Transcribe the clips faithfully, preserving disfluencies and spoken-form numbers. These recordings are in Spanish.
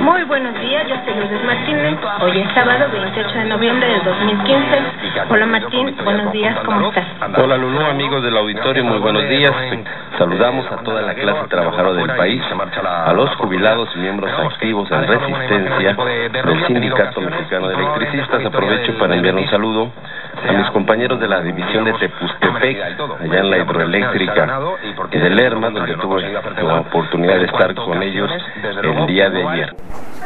Muy buenos días, yo soy Lourdes Martínez. Hoy es sábado veintiocho de noviembre del dos mil quince. Hola Martín, buenos días, ¿cómo estás? Hola Lulú, amigos del auditorio, muy buenos días. Saludamos a toda la clase trabajadora del país, a los jubilados y miembros activos en resistencia del Sindicato Mexicano de Electricistas. Aprovecho para enviar un saludo a mis compañeros de la división de Tepustepec, allá en la hidroeléctrica de Lerma, donde tuve la oportunidad de estar con ellos el día de ayer.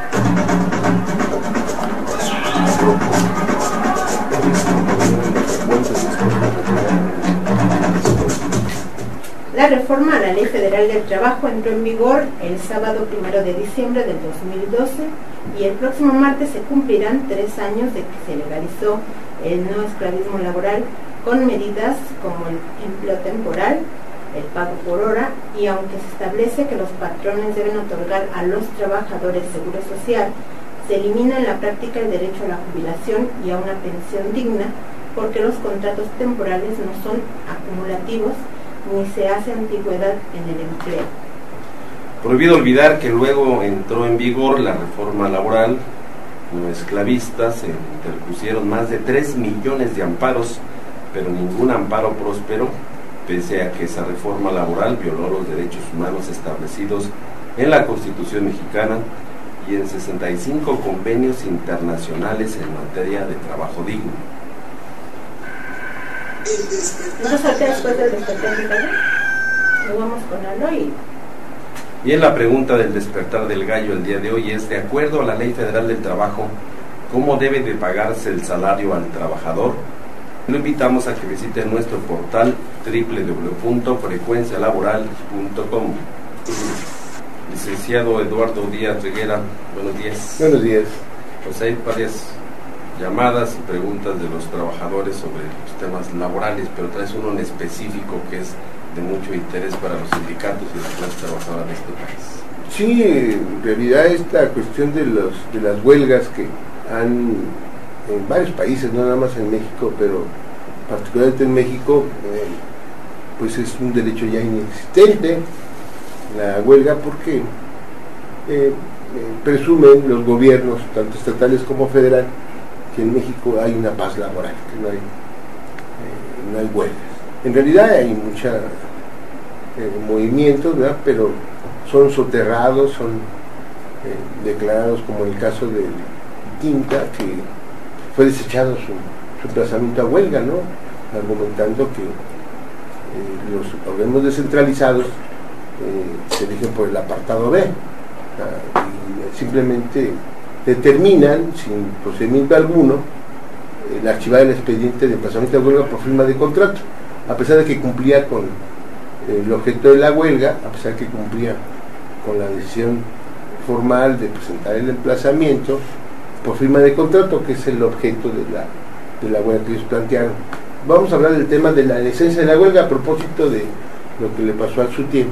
La reforma a la Ley Federal del Trabajo entró en vigor el sábado primero de diciembre del dos mil doce y el próximo martes se cumplirán tres años de que se legalizó el no esclavismo laboral con medidas como el empleo temporal, el pago por hora, y aunque se establece que los patrones deben otorgar a los trabajadores seguro social, se elimina en la práctica el derecho a la jubilación y a una pensión digna porque los contratos temporales no son acumulativos ni se hace antigüedad en el empleo. Prohibido olvidar que luego entró en vigor la reforma laboral no esclavista, se interpusieron más de tres millones de amparos, pero ningún amparo prosperó, pese a que esa reforma laboral violó los derechos humanos establecidos en la Constitución mexicana y en sesenta y cinco convenios internacionales en materia de trabajo digno. ¿No salte después del despertar del gallo? Nos vamos con Aloy. Bien, la pregunta del despertar del gallo el día de hoy es: de acuerdo a la Ley Federal del Trabajo, ¿cómo debe de pagarse el salario al trabajador? Lo invitamos a que visite nuestro portal doble u doble u doble u punto frecuencia laboral punto com. Licenciado Eduardo Díaz Reguera, buenos días. Buenos días. Pues hay varias llamadas y preguntas de los trabajadores sobre los temas laborales, pero traes uno en específico que es de mucho interés para los sindicatos y la clase trabajadora de este país. Sí, en realidad esta cuestión de, los, de las huelgas que han en varios países, no nada más en México, pero particularmente en México, eh, pues es un derecho ya inexistente, la huelga, porque eh, eh, presumen los gobiernos, tanto estatales como federal, que en México hay una paz laboral, que no hay, eh, no hay huelgas. En realidad hay muchos eh, movimientos, ¿verdad? Pero son soterrados, son eh, declarados, como el caso del Tinta, que fue desechado su, su emplazamiento a huelga, ¿no? Argumentando que eh, los organismos descentralizados eh, se eligen por el apartado B, ¿ah? Y simplemente determinan, sin procedimiento alguno, el archivar el expediente de emplazamiento a huelga por firma de contrato, a pesar de que cumplía con el objeto de la huelga, a pesar de que cumplía con la decisión formal de presentar el emplazamiento por firma de contrato, que es el objeto de la, de la huelga que ellos plantearon. Vamos a hablar del tema de la esencia de la huelga a propósito de lo que le pasó al Sutiens.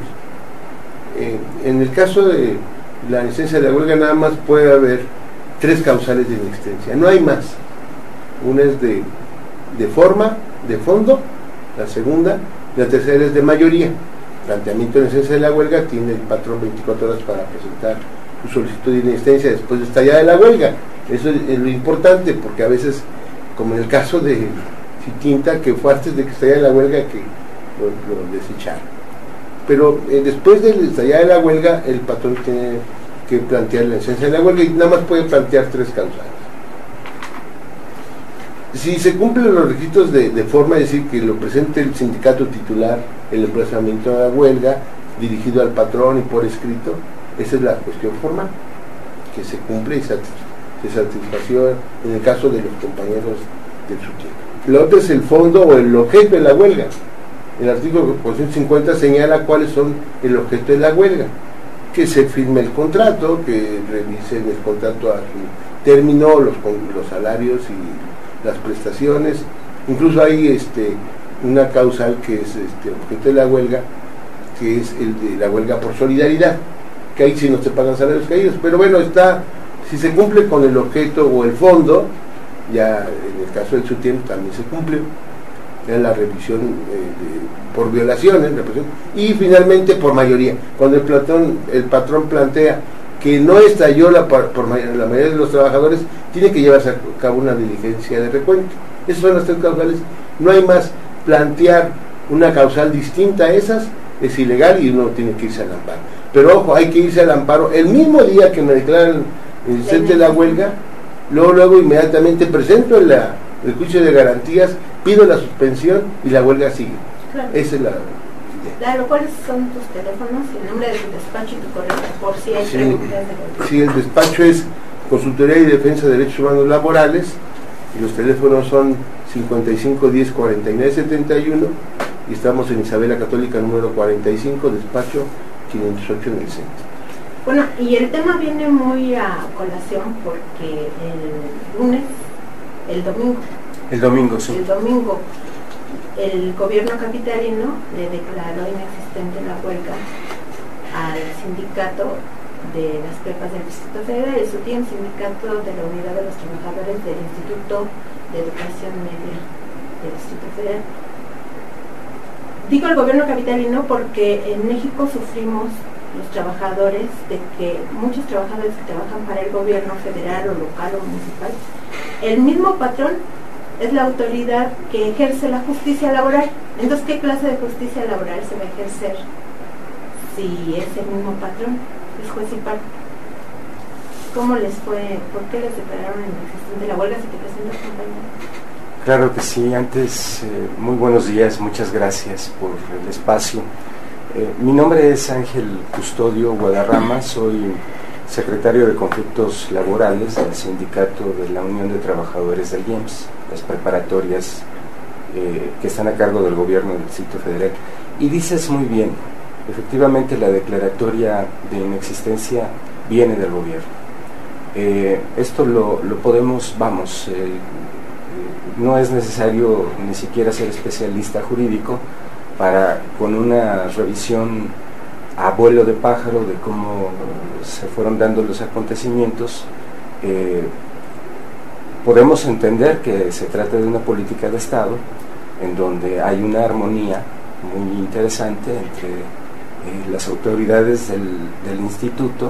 Eh, en el caso de la esencia de la huelga nada más puede haber tres causales de inexistencia, no hay más. Una es de, de forma, de fondo, la segunda, la tercera es de mayoría. Planteamiento de esencia de la huelga, tiene el patrón veinticuatro horas para presentar su solicitud de inexistencia después de estallada de la huelga. Eso es, es lo importante, porque a veces, como en el caso de Tinta, que fue antes de que estallara la huelga que lo, lo desecharon. Pero eh, después de la estallada de la huelga, el patrón tiene que plantear la esencia de la huelga y nada más puede plantear tres causales. Si se cumplen los requisitos de, de forma, es decir, que lo presente el sindicato titular, el emplazamiento de la huelga, dirigido al patrón y por escrito, esa es la cuestión formal, que se cumple y se satisfació en el caso de los compañeros del Sutiens. Lo otro es el fondo o el objeto de la huelga. El artículo ciento cincuenta señala cuáles son el objeto de la huelga: que se firme el contrato, que revisen el contrato a su término, los, los salarios y las prestaciones. Incluso hay este, una causal que es este, objeto de la huelga, que es el de la huelga por solidaridad, que ahí sí no se pagan salarios caídos, pero bueno, está, si se cumple con el objeto o el fondo, ya en el caso del Sutiens también se cumple, en la revisión eh, de, por violaciones, y finalmente por mayoría. Cuando el patrón, el patrón plantea que no estalló la, por, por la mayoría de los trabajadores, tiene que llevarse a cabo una diligencia de recuento. Esas son las tres causales, no hay más. Plantear una causal distinta a esas es ilegal y uno tiene que irse al amparo. Pero ojo, hay que irse al amparo el mismo día que me declaran inocente de la huelga, luego, luego inmediatamente presento el, la, el juicio de garantías, pido la suspensión y la huelga sigue. Claro. Esa es la... Claro, ¿cuáles son tus teléfonos, el nombre de tu despacho y tu correo, por si hay sí, preguntas de... Sí, el despacho es Consultoría y Defensa de Derechos Humanos Laborales, y los teléfonos son cincuenta y cinco diez cuarenta y nueve setenta y uno, y estamos en Isabela Católica número cuarenta y cinco, despacho quinientos ocho en el centro. Bueno, y el tema viene muy a colación porque el lunes, el domingo, el domingo, sí. El domingo, el gobierno capitalino le declaró inexistente la huelga al sindicato de las prepas del Distrito Federal, el SUTIEM, sindicato de la Unidad de los Trabajadores del Instituto de Educación Media del Distrito Federal. Digo el gobierno capitalino porque en México sufrimos los trabajadores de que muchos trabajadores que trabajan para el gobierno federal o local o municipal, el mismo patrón es la autoridad que ejerce la justicia laboral. Entonces, ¿qué clase de justicia laboral se va a ejercer si es el mismo patrón? Es juez y parte. ¿Cómo les fue? ¿Por qué les declararon inexistente la huelga? Si te presentas, compañero. Claro que sí. Antes, eh, muy buenos días, muchas gracias por el espacio. Eh, mi nombre es Ángel Custodio Guadarrama, soy secretario de Conflictos Laborales del Sindicato de la Unión de Trabajadores del I E M S, las preparatorias eh, que están a cargo del gobierno del Distrito Federal. Y dices muy bien, efectivamente la declaratoria de inexistencia viene del gobierno. Eh, esto lo, lo podemos, vamos, eh, no es necesario ni siquiera ser especialista jurídico para, con una revisión a vuelo de pájaro de cómo se fueron dando los acontecimientos, eh, podemos entender que se trata de una política de Estado en donde hay una armonía muy interesante entre eh, las autoridades del, del instituto,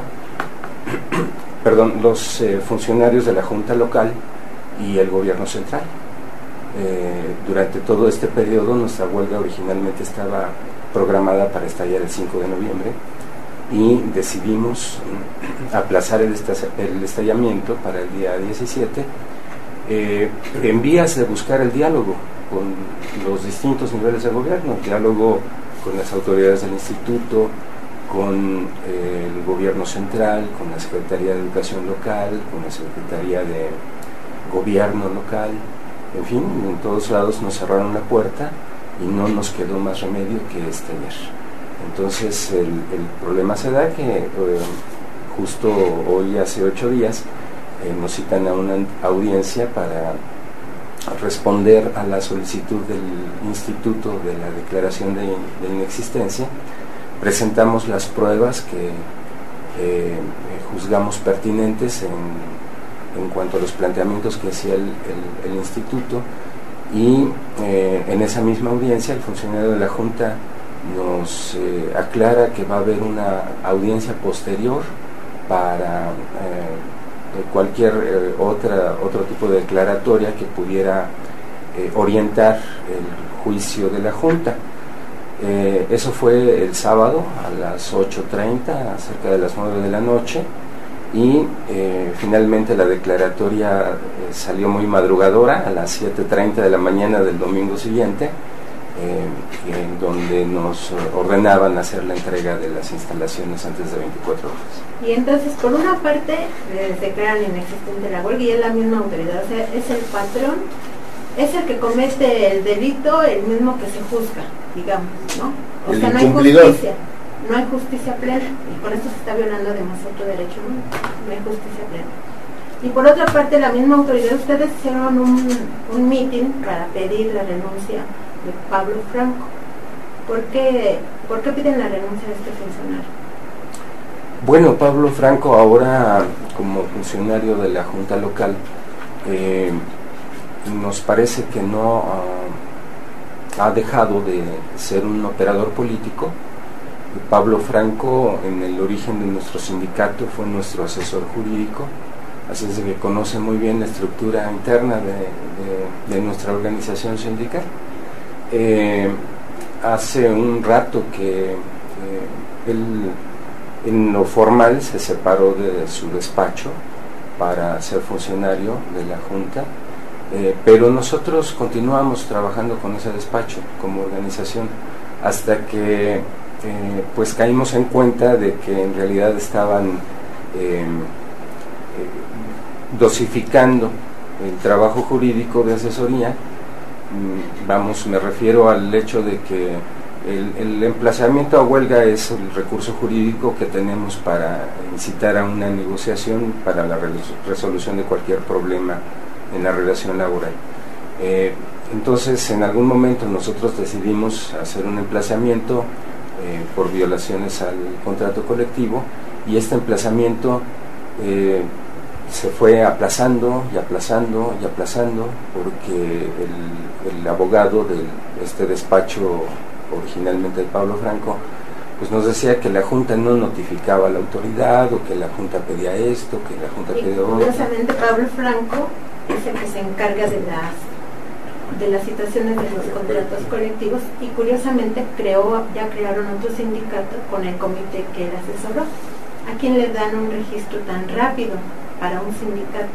perdón, los eh, funcionarios de la Junta Local y el gobierno central. Eh, durante todo este periodo nuestra huelga originalmente estaba programada para estallar el cinco de noviembre y decidimos aplazar el, el estallamiento para el día diecisiete, eh, en vías de buscar el diálogo con los distintos niveles de gobierno, el diálogo con las autoridades del instituto, con eh, el gobierno central, con la Secretaría de Educación Local, con la Secretaría de Gobierno Local. En fin, en todos lados nos cerraron la puerta y no nos quedó más remedio que estallar. Entonces el, el problema se da que eh, justo hoy, hace ocho días, eh, nos citan a una audiencia para responder a la solicitud del instituto de la declaración de, de inexistencia. Presentamos las pruebas que eh, juzgamos pertinentes en en cuanto a los planteamientos que hacía el, el, el instituto, y eh, en esa misma audiencia el funcionario de la Junta nos eh, aclara que va a haber una audiencia posterior para eh, cualquier eh, otra, otro tipo de declaratoria que pudiera eh, orientar el juicio de la Junta. Eh, eso fue el sábado a las ocho treinta, cerca de las nueve de la noche, y eh, finalmente la declaratoria eh, salió muy madrugadora, a las siete treinta de la mañana del domingo siguiente, eh, en donde nos ordenaban hacer la entrega de las instalaciones antes de veinticuatro horas. Y entonces, por una parte, les declaran inexistente la huelga y es la misma autoridad, o sea, es el patrón, es el que comete el delito, el mismo que se juzga, digamos, ¿no? O el sea, no hay incumplidor. justicia. No hay justicia plena, y con esto se está violando además otro derecho humano, no hay justicia plena. Y por otra parte, la misma autoridad, ustedes hicieron un, un meeting para pedir la renuncia de Pablo Franco. ¿Por qué, ¿Por qué piden la renuncia de este funcionario? Bueno, Pablo Franco ahora, como funcionario de la Junta Local, eh, nos parece que no uh, ha dejado de ser un operador político. Pablo Franco, en el origen de nuestro sindicato, fue nuestro asesor jurídico, así es de que conoce muy bien la estructura interna de, de, de nuestra organización sindical. Eh, hace un rato que eh, él en lo formal se separó de su despacho para ser funcionario de la Junta, eh, pero nosotros continuamos trabajando con ese despacho como organización hasta que eh, pues caímos en cuenta de que en realidad estaban eh, eh, dosificando el trabajo jurídico de asesoría. Vamos, me refiero al hecho de que el, el emplazamiento a huelga es el recurso jurídico que tenemos para incitar a una negociación para la resolución de cualquier problema en la relación laboral. Eh, entonces, en algún momento nosotros decidimos hacer un emplazamiento eh, por violaciones al contrato colectivo, y este emplazamiento eh, se fue aplazando y aplazando y aplazando porque el, el abogado de este despacho, originalmente de Pablo Franco, pues nos decía que la Junta no notificaba a la autoridad, o que la Junta pedía esto, que la Junta pedía otro. Curiosamente, Pablo Franco es el que se encarga de las de las situaciones de los contratos colectivos, y curiosamente creó, ya crearon otro sindicato con el comité que él asesoró. ¿A quién le dan un registro tan rápido para un sindicato?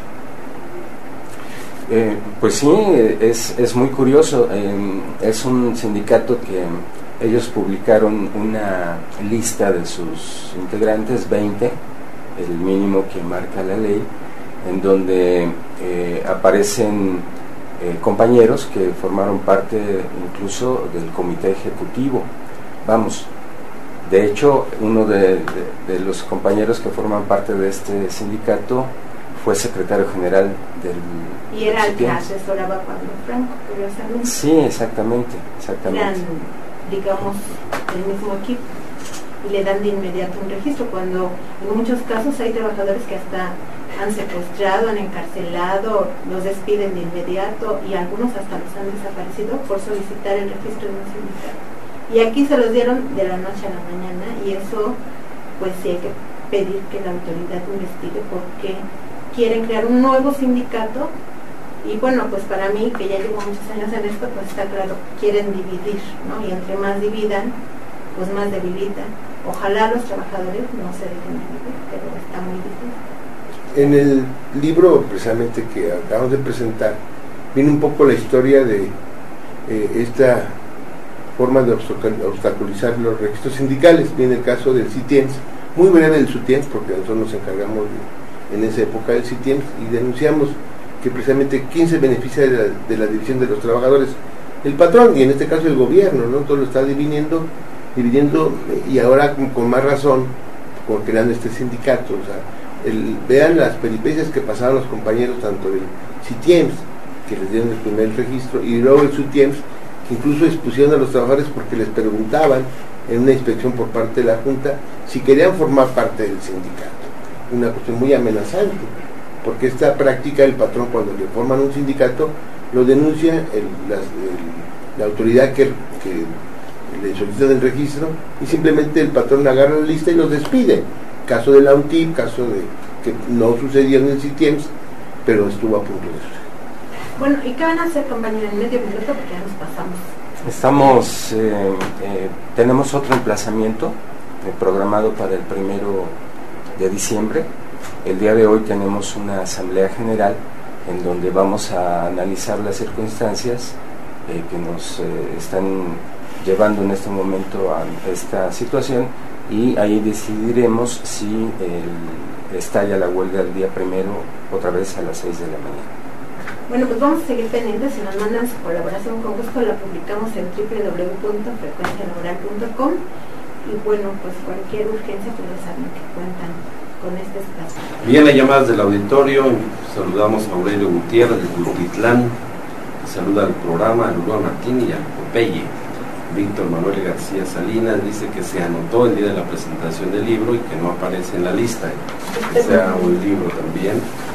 Eh, pues sí, es, es muy curioso. Eh, es un sindicato que ellos publicaron una lista de sus integrantes, veinte, el mínimo que marca la ley, en donde eh, aparecen eh, compañeros que formaron parte incluso del comité ejecutivo. Vamos, de hecho, uno de, de, de los compañeros que forman parte de este sindicato fue secretario general del... Y era el que asesoraba a Pablo Franco, curiosamente. Sí, exactamente, exactamente. Eran, digamos, el mismo equipo, y le dan de inmediato un registro, cuando en muchos casos hay trabajadores que hasta han secuestrado, han encarcelado, los despiden de inmediato, y algunos hasta los han desaparecido por solicitar el registro de un sindicato. Y aquí se los dieron de la noche a la mañana, y eso, pues sí hay que pedir que la autoridad investigue por qué quieren crear un nuevo sindicato. Y bueno, pues para mí, que ya llevo muchos años en esto, pues está claro, quieren dividir, ¿no? Y entre más dividan, pues más debilitan. Ojalá los trabajadores no se dejen dividir, pero está muy difícil. En el libro precisamente que acabamos de presentar, viene un poco la historia de eh, esta forma de obstaculizar los registros sindicales. Viene el caso del CITIEMS, muy breve del SUTIEMS, porque nosotros nos encargamos de, en esa época del CITIEMS, y denunciamos que precisamente quién se beneficia de la, de la división de los trabajadores, el patrón, y en este caso el gobierno, ¿no? Todo lo está dividiendo, dividiendo, y ahora con, con más razón, con creando este sindicato. O sea, el, vean las peripecias que pasaron los compañeros, tanto del CITIEMS, que les dieron el primer registro, y luego el SUTIEMS, que incluso expusieron a los trabajadores porque les preguntaban en una inspección por parte de la Junta si querían formar parte del sindicato. Una cuestión muy amenazante, porque esta práctica el patrón, cuando le forman un sindicato, lo denuncia el, la, el, la autoridad que, que le solicita el registro, y simplemente el patrón agarra la lista y los despide. Caso de la U N T I P, caso de que no sucedió en el CITIEMS, pero estuvo a punto de suceder. Bueno, ¿y qué van a hacer, compañero, en medio minuto? Porque ya nos pasamos. Estamos, eh, eh, tenemos otro emplazamiento eh, programado para el primero de diciembre. El día de hoy tenemos una asamblea general en donde vamos a analizar las circunstancias eh, que nos eh, están llevando en este momento a esta situación, y ahí decidiremos si el, estalla la huelga el día primero otra vez a las seis de la mañana. Bueno, pues vamos a seguir pendientes. Si nos mandan su colaboración, con gusto la publicamos en doble u doble u doble u punto frecuencia laboral punto com, y bueno, pues cualquier urgencia, pues ya saben que cuentan con este espacio. Bien, hay llamadas del auditorio. Saludamos a Aurelio Gutiérrez de Tultitlán, saluda al programa, a Lulúa Martín y a Popeye. Víctor Manuel García Salinas dice que se anotó el día de la presentación del libro y que no aparece en la lista, que sea un libro también.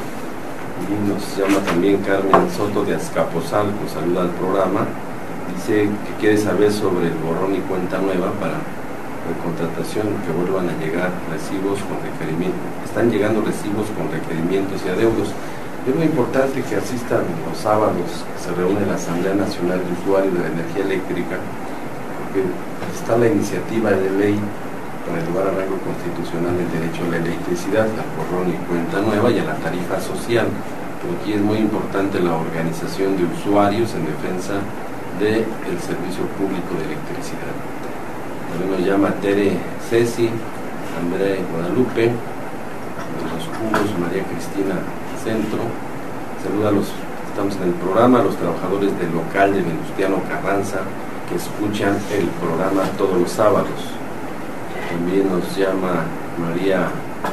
Y nos llama también Carmen Soto de Azcapotzalco, saluda al programa, dice que quiere saber sobre el borrón y cuenta nueva para de contratación que vuelvan a llegar recibos con requerimientos. Están llegando recibos con requerimientos y adeudos. Es muy importante que asistan los sábados que se reúne la Asamblea Nacional de Usuarios de la Energía Eléctrica, porque está la iniciativa de ley para elevar a rango constitucional el derecho a la electricidad, al borrón y cuenta nueva y a la tarifa social. Pero aquí es muy importante la organización de usuarios en defensa del servicio público de electricidad. También nos llama Tere Ceci, André Guadalupe, de los Cubos, María Cristina Centro. Saluda a los, estamos en el programa, a los trabajadores del local de Venustiano Carranza que escuchan el programa todos los sábados. También nos llama María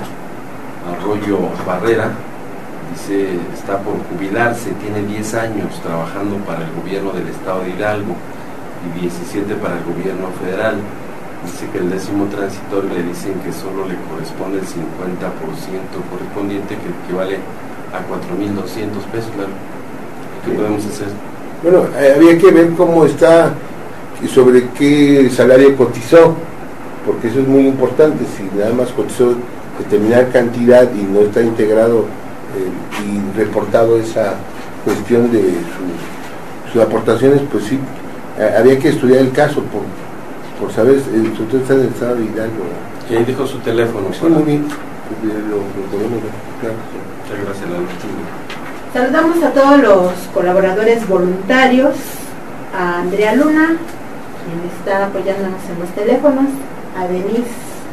Arroyo Barrera, dice, está por jubilarse, tiene diez años trabajando para el gobierno del estado de Hidalgo y diecisiete para el gobierno federal. Dice que el décimo transitorio le dicen que solo le corresponde el cincuenta por ciento correspondiente, que equivale a cuatro mil doscientos pesos. Claro. ¿Qué podemos hacer? Bueno, eh, había que ver cómo está y sobre qué salario cotizó, porque eso es muy importante. Si nada más cotizó determinada cantidad y no está integrado eh, y reportado esa cuestión de su, sus aportaciones, pues sí, eh, había que estudiar el caso por, por saber, eh, usted está en el estado de Hidalgo. Y ahí dijo su teléfono. Sí, muy bien. Lo, lo podemos ver, claro. Muchas gracias, Lalo. Saludamos a todos los colaboradores voluntarios, a Andrea Luna, quien está apoyándonos en los teléfonos, a Denise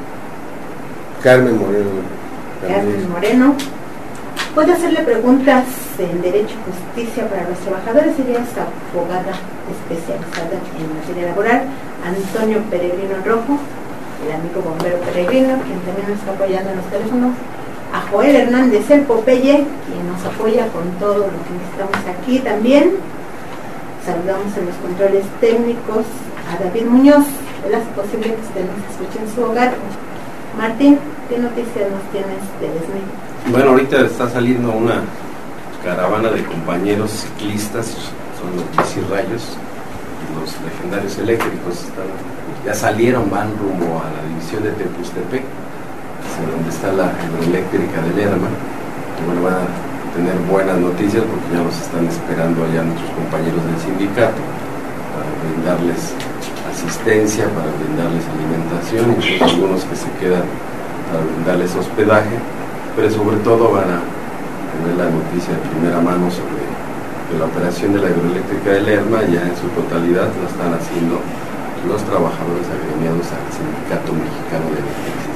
Carmen Moreno. Carmen Moreno. Puede hacerle preguntas en Derecho y Justicia para los trabajadores, ella es abogada especializada en materia laboral. Antonio Peregrino Rojo, el amigo bombero Peregrino, quien también nos está apoyando en los teléfonos. A Joel Hernández el Popeye, quien nos apoya con todo lo que necesitamos aquí también. Saludamos en los controles técnicos a David Muñoz. Es posible que usted nos escuche en su hogar. Martín, ¿qué noticias nos tienes de Desmey? Bueno, ahorita está saliendo una caravana de compañeros ciclistas, son los bicirrayos, los legendarios eléctricos. Están, ya salieron, van rumbo a la división de Tepustepec, donde está la hidroeléctrica de Lerma, que bueno, van a tener buenas noticias porque ya los están esperando allá nuestros compañeros del sindicato para brindarles asistencia, para brindarles alimentación, incluso algunos que se quedan para brindarles hospedaje, pero sobre todo van a tener la noticia de primera mano sobre la operación de la hidroeléctrica de Lerma. Ya en su totalidad la están haciendo los trabajadores agremiados al Sindicato Mexicano de Electricidad.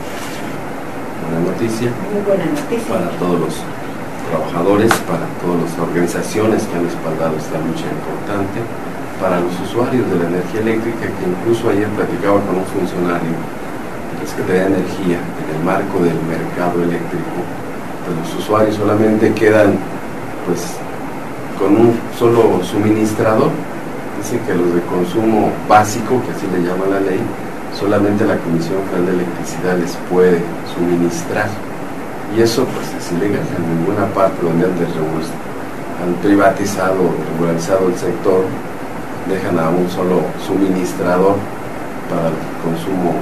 Buena noticia, Muy buena noticia para todos los trabajadores, para todas las organizaciones que han respaldado esta lucha importante, para los usuarios de la energía eléctrica, que incluso ayer platicaba con un funcionario de la Secretaría de Energía en el marco del mercado eléctrico. Pues los usuarios solamente quedan pues con un solo suministrador. Dicen que los de consumo básico, que así le llama la ley, solamente la Comisión Federal de Electricidad les puede suministrar, y eso pues es ilegal. En ninguna parte donde han, han privatizado o regularizado el sector dejan a un solo suministrador para el consumo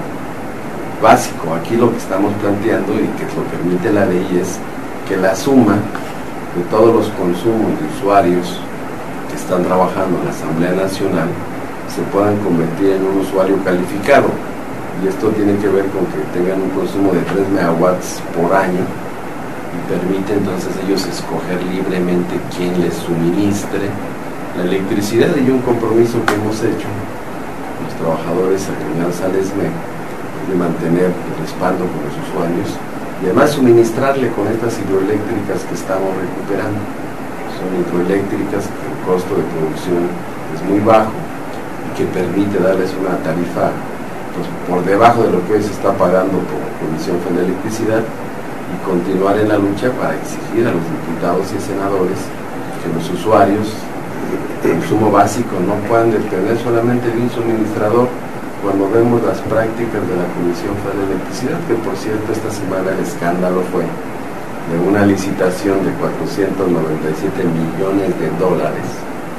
básico. Aquí lo que estamos planteando y que lo permite la ley es que la suma de todos los consumos de usuarios que están trabajando en la Asamblea Nacional se puedan convertir en un usuario calificado, y esto tiene que ver con que tengan un consumo de tres megawatts por año y permite entonces ellos escoger libremente quién les suministre la electricidad. Y un compromiso que hemos hecho los trabajadores agremiados al ESME es de mantener el respaldo con los usuarios y además suministrarle con estas hidroeléctricas que estamos recuperando. Son hidroeléctricas que el costo de producción es muy bajo, que permite darles una tarifa pues, por debajo de lo que hoy se está pagando por la Comisión Federal de Electricidad, y continuar en la lucha para exigir a los diputados y senadores que los usuarios de consumo básico no puedan depender solamente de un suministrador, cuando vemos las prácticas de la Comisión Federal de Electricidad, que por cierto esta semana el escándalo fue de una licitación de cuatrocientos noventa y siete millones de dólares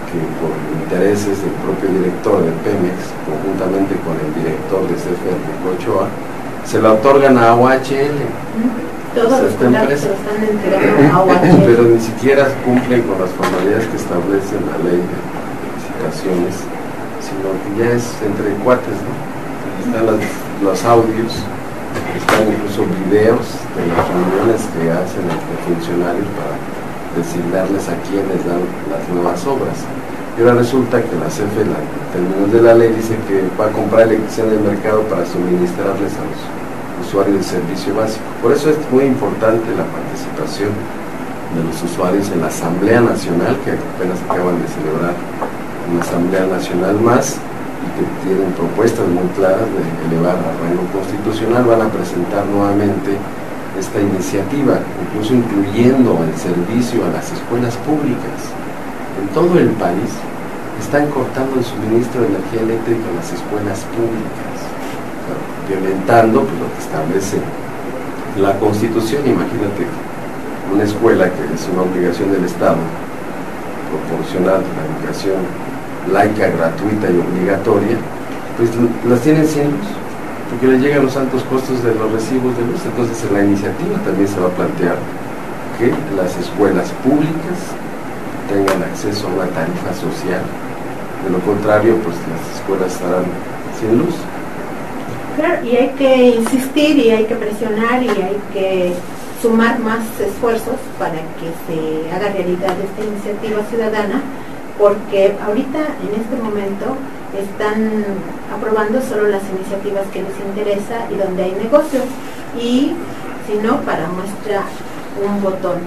que por intereses del propio director de Pemex, conjuntamente con el director de C F E, Enrique Ochoa, se la otorgan a O H L. Todos o sea, los esta contratos empresa, se están entregando a O H L. pero ni siquiera cumplen con las formalidades que establece la ley de, de licitaciones, sino que ya es entre cuates, ¿no? Están las, los audios, están incluso videos de las reuniones que hacen entre funcionarios para designarles a quienes dan las nuevas obras. Y ahora resulta que la C F E, en términos de la ley, dice que va a comprar electricidad del mercado para suministrarles a los usuarios del servicio básico. Por eso es muy importante la participación de los usuarios en la Asamblea Nacional, que apenas acaban de celebrar una Asamblea Nacional más, y que tienen propuestas muy claras de elevar a rango constitucional. Van a presentar nuevamente esta iniciativa, incluso incluyendo el servicio a las escuelas públicas. En todo el país están cortando el suministro de energía eléctrica a las escuelas públicas, violentando pues, lo que establece la Constitución. Imagínate una escuela que es una obligación del Estado proporcionar la educación laica, gratuita y obligatoria, pues las tienen sin luz, porque les llegan los altos costos de los recibos de luz. Entonces en la iniciativa también se va a plantear que las escuelas públicas tengan acceso a una tarifa social. De lo contrario, pues las escuelas estarán sin luz. Claro, y hay que insistir y hay que presionar y hay que sumar más esfuerzos para que se haga realidad esta iniciativa ciudadana, porque ahorita en este momento están aprobando solo las iniciativas que les interesa y donde hay negocio, y si no, para muestra un botón.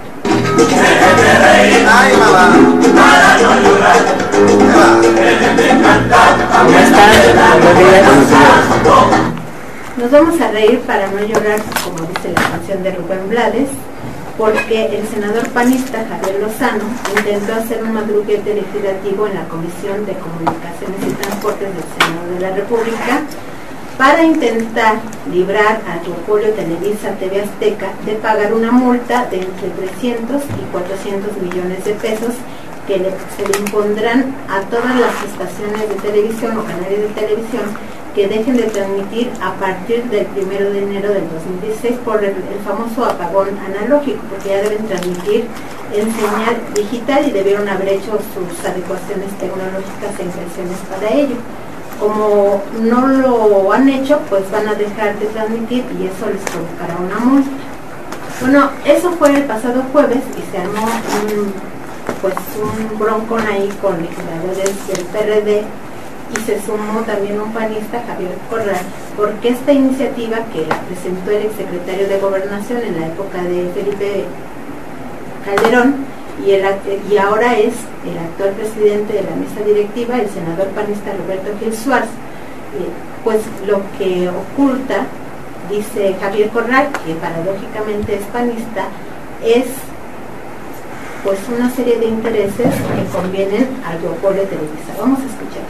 Nos vamos a reír para no llorar, como dice la canción de Rubén Blades, porque el senador panista Javier Lozano intentó hacer un madruguete legislativo en la Comisión de Comunicaciones y Transportes del Senado de la República para intentar librar a duopolio Televisa T V Azteca de pagar una multa de entre trescientos y cuatrocientos millones de pesos que le, se le impondrán a todas las estaciones de televisión o canales de televisión que dejen de transmitir a partir del primero de enero del dos mil dieciséis por el, el famoso apagón analógico, porque ya deben transmitir en señal digital y debieron haber hecho sus adecuaciones tecnológicas e inversiones para ello. Como no lo han hecho, pues van a dejar de transmitir y eso les provocará una multa. Bueno, eso fue el pasado jueves y se armó un, pues un broncón ahí con legisladores del P R D y se sumó también un panista, Javier Corral, porque esta iniciativa que la presentó el exsecretario de Gobernación en la época de Felipe Calderón y, el, y ahora es el actual presidente de la mesa directiva, el senador panista Roberto Gil Suárez, eh, pues lo que oculta, dice Javier Corral, que paradójicamente es panista, es pues una serie de intereses que convienen al duopolio Televisa. Vamos a escuchar.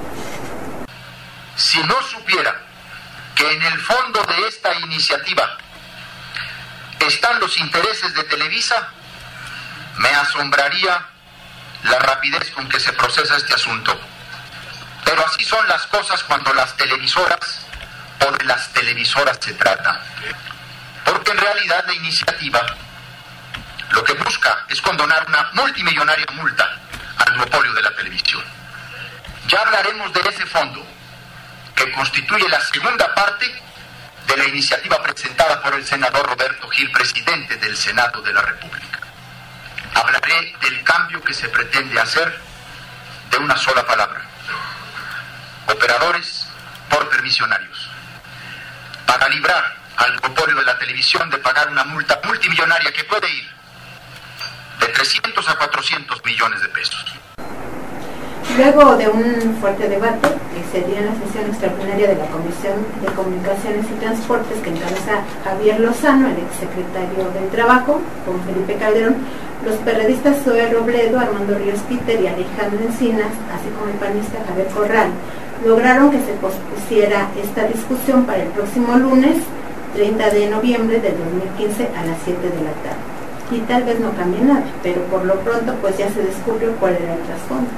Si no supiera que en el fondo de esta iniciativa están los intereses de Televisa, me asombraría la rapidez con que se procesa este asunto. Pero así son las cosas cuando las televisoras o de las televisoras se trata. Porque en realidad la iniciativa lo que busca es condonar una multimillonaria multa al monopolio de la televisión. Ya hablaremos de ese fondo, que constituye la segunda parte de la iniciativa presentada por el senador Roberto Gil, presidente del Senado de la República. Hablaré del cambio que se pretende hacer de una sola palabra: operadores por permisionarios, para librar al monopolio de la televisión de pagar una multa multimillonaria que puede ir de trescientos a cuatrocientos millones de pesos. Luego de un fuerte debate que se dio en la sesión extraordinaria de la Comisión de Comunicaciones y Transportes que encabeza Javier Lozano, el exsecretario del Trabajo, con Felipe Calderón, los perredistas Zoe Robledo, Armando Ríos Peter y Alejandro Encinas, así como el panista Javier Corral, lograron que se pospusiera esta discusión para el próximo lunes, treinta de noviembre del dos mil quince a las siete de la tarde. y tal vez no cambie nada, pero por lo pronto pues ya se descubrió cuál era el trasfondo.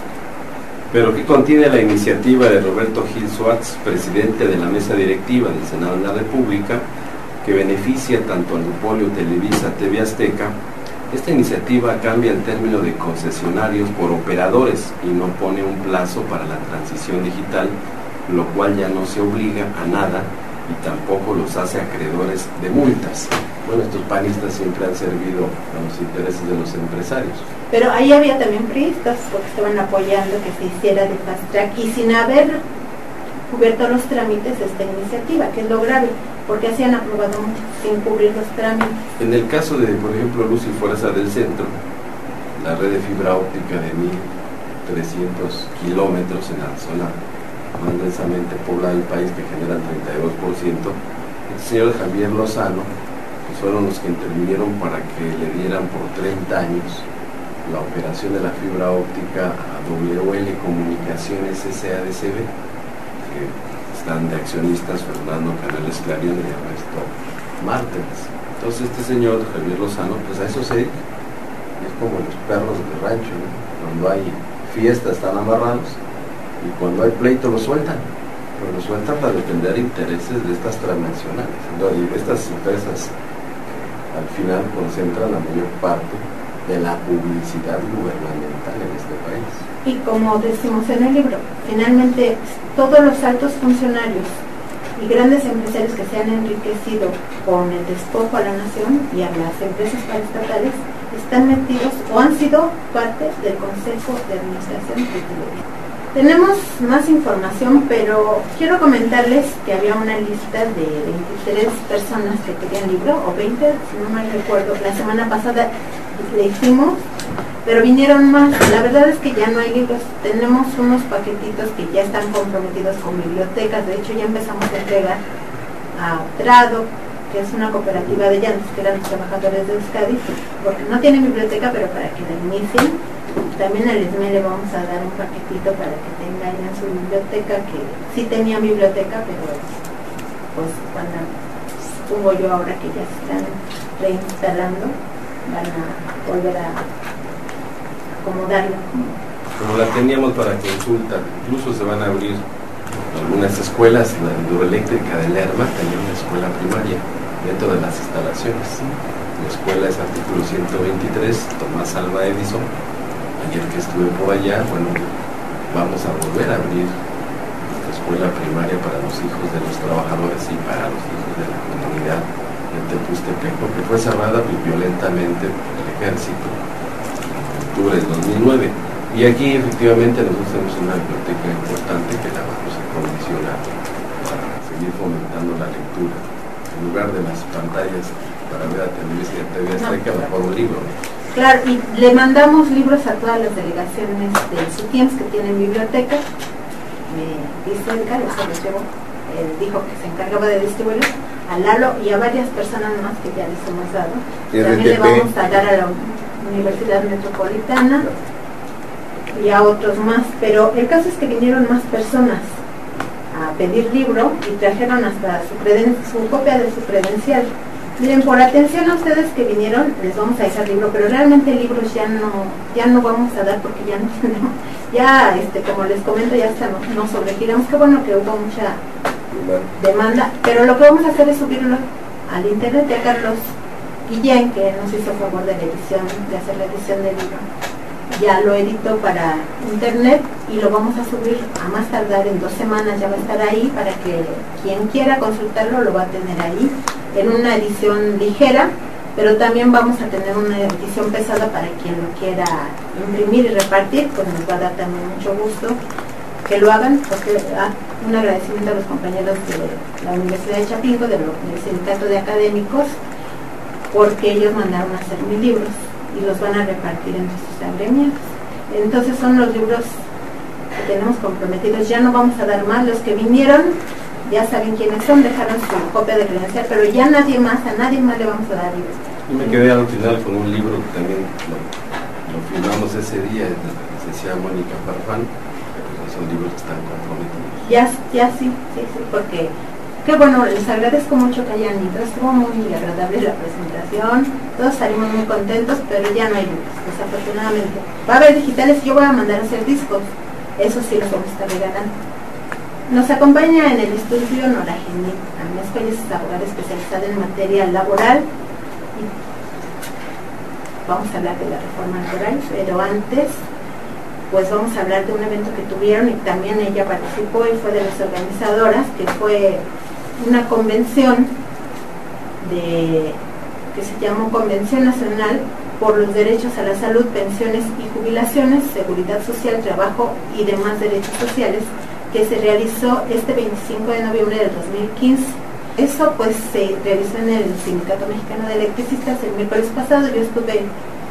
Pero ¿qué contiene la iniciativa de Roberto Gil Suárez, presidente de la mesa directiva del Senado de la República, que beneficia tanto al duopolio Televisa, T V Azteca? Esta iniciativa cambia el término de concesionarios por operadores y no pone un plazo para la transición digital, lo cual ya no se obliga a nada y tampoco los hace acreedores de multas. Bueno, estos panistas siempre han servido a los intereses de los empresarios. Pero ahí había también priistas, porque estaban apoyando que se hiciera de fast track y sin haber cubierto los trámites de esta iniciativa, que es lo grave, porque así han aprobado mucho, sin cubrir los trámites. En el caso de, por ejemplo, Luz y Fuerza del Centro, la red de fibra óptica de mil trescientos kilómetros en la zona más densamente poblada del país, que genera el treinta y dos por ciento, el señor Javier Lozano, pues fueron los que intervinieron para que le dieran por treinta años la operación de la fibra óptica a W L Comunicaciones S A D C B, que están de accionistas Fernando Canales Clarion y Ernesto Márquez. Entonces este señor Javier Lozano, pues a eso se dedica. Es como los perros de rancho, ¿no? Cuando hay fiesta están amarrados y cuando hay pleito lo sueltan, pero lo sueltan para defender intereses de estas transnacionales, ¿no? Y de estas empresas que al final concentran la mayor parte de la publicidad gubernamental en este país. Y como decimos en el libro, finalmente todos los altos funcionarios y grandes empresarios que se han enriquecido con el despojo a la nación y a las empresas paraestatales están metidos o han sido parte del Consejo de Administración de Televisa. Tenemos más información, pero quiero comentarles que había una lista de veintitrés personas que querían libro, o veinte, si no mal recuerdo. La semana pasada le hicimos, pero vinieron más. La verdad es que ya no hay libros. Tenemos unos paquetitos que ya están comprometidos con bibliotecas. De hecho, ya empezamos a entregar a Trado, que es una cooperativa de llantos, que eran los trabajadores de Euskadi, porque no tienen biblioteca, pero para que la inicien. También al E S M E le vamos a dar un paquetito para que tenga en su biblioteca, que sí tenía biblioteca, pero pues cuando supongo yo ahora que ya se están reinstalando, van a volver a acomodarlo. Como la teníamos para consulta, incluso se van a abrir algunas escuelas. La hidroeléctrica de Lerma tenía una escuela primaria dentro de las instalaciones. La escuela es artículo ciento veintitrés, Tomás Alva Edison. Ayer que estuve por allá, bueno, vamos a volver a abrir la escuela primaria para los hijos de los trabajadores y para los hijos de la comunidad de Tepustepec, porque fue cerrada violentamente por el ejército en octubre del dos mil nueve. Y aquí efectivamente nosotros tenemos una biblioteca importante que la vamos a condicionar para seguir fomentando la lectura. En lugar de las pantallas para ver a televisión, T V Azteca, mejor un libro. Claro, y le mandamos libros a todas las delegaciones de SUTIEMS que tienen biblioteca. Me dice Edgar, eso los llevo, él dijo que se encargaba de distribuirlos, a Lalo y a varias personas más que ya les hemos dado. También le vamos a dar a la Universidad Metropolitana y a otros más, pero el caso es que vinieron más personas a pedir libro y trajeron hasta su, creden su copia de su credencial. Miren, por atención a ustedes que vinieron, les vamos a dejar libro, pero realmente libros ya no ya no vamos a dar porque ya no tenemos, ya este como les comento, ya hasta nos, nos sobregiramos. Qué bueno que hubo mucha demanda, pero lo que vamos a hacer es subirlo al internet. Ya Carlos Guillén, que nos hizo favor de la edición, de hacer la edición del libro, ya lo editó para internet y lo vamos a subir a más tardar en dos semanas, ya va a estar ahí para que quien quiera consultarlo lo va a tener ahí en una edición ligera, pero también vamos a tener una edición pesada para quien lo quiera imprimir y repartir, pues nos va a dar también mucho gusto que lo hagan, porque ah, un agradecimiento a los compañeros de la Universidad de Chapingo, del, del Sindicato de Académicos, porque ellos mandaron a hacer mis libros y los van a repartir entre sus agremiados. Entonces son los libros que tenemos comprometidos, ya no vamos a dar más. Los que vinieron ya saben quiénes son, dejaron su copia de credencial, pero ya nadie más, a nadie más le vamos a dar libros. Yo me quedé al final con un libro que también lo, lo firmamos ese día, de la licenciada Mónica Farfán, pero esos libros que están comprometidos. Ya, ya sí, sí, sí, porque Que bueno, les agradezco mucho que hayan ido, estuvo muy agradable la presentación, todos salimos muy contentos, pero ya no hay libros, desafortunadamente. Va a haber digitales y yo voy a mandar a hacer discos, eso sí los vamos a estar regalando. Nos acompaña en el estudio Nora Genit Amezco, ella es abogada especializada en materia laboral. Y vamos a hablar de la reforma laboral, pero antes pues vamos a hablar de un evento que tuvieron y también ella participó y fue de las organizadoras, que fue una convención de, que se llamó Convención Nacional por los Derechos a la Salud, Pensiones y Jubilaciones, Seguridad Social, Trabajo y demás derechos sociales, que se realizó este veinticinco de noviembre del dos mil quince. Eso pues se realizó en el Sindicato Mexicano de Electricistas el miércoles pasado. Yo estuve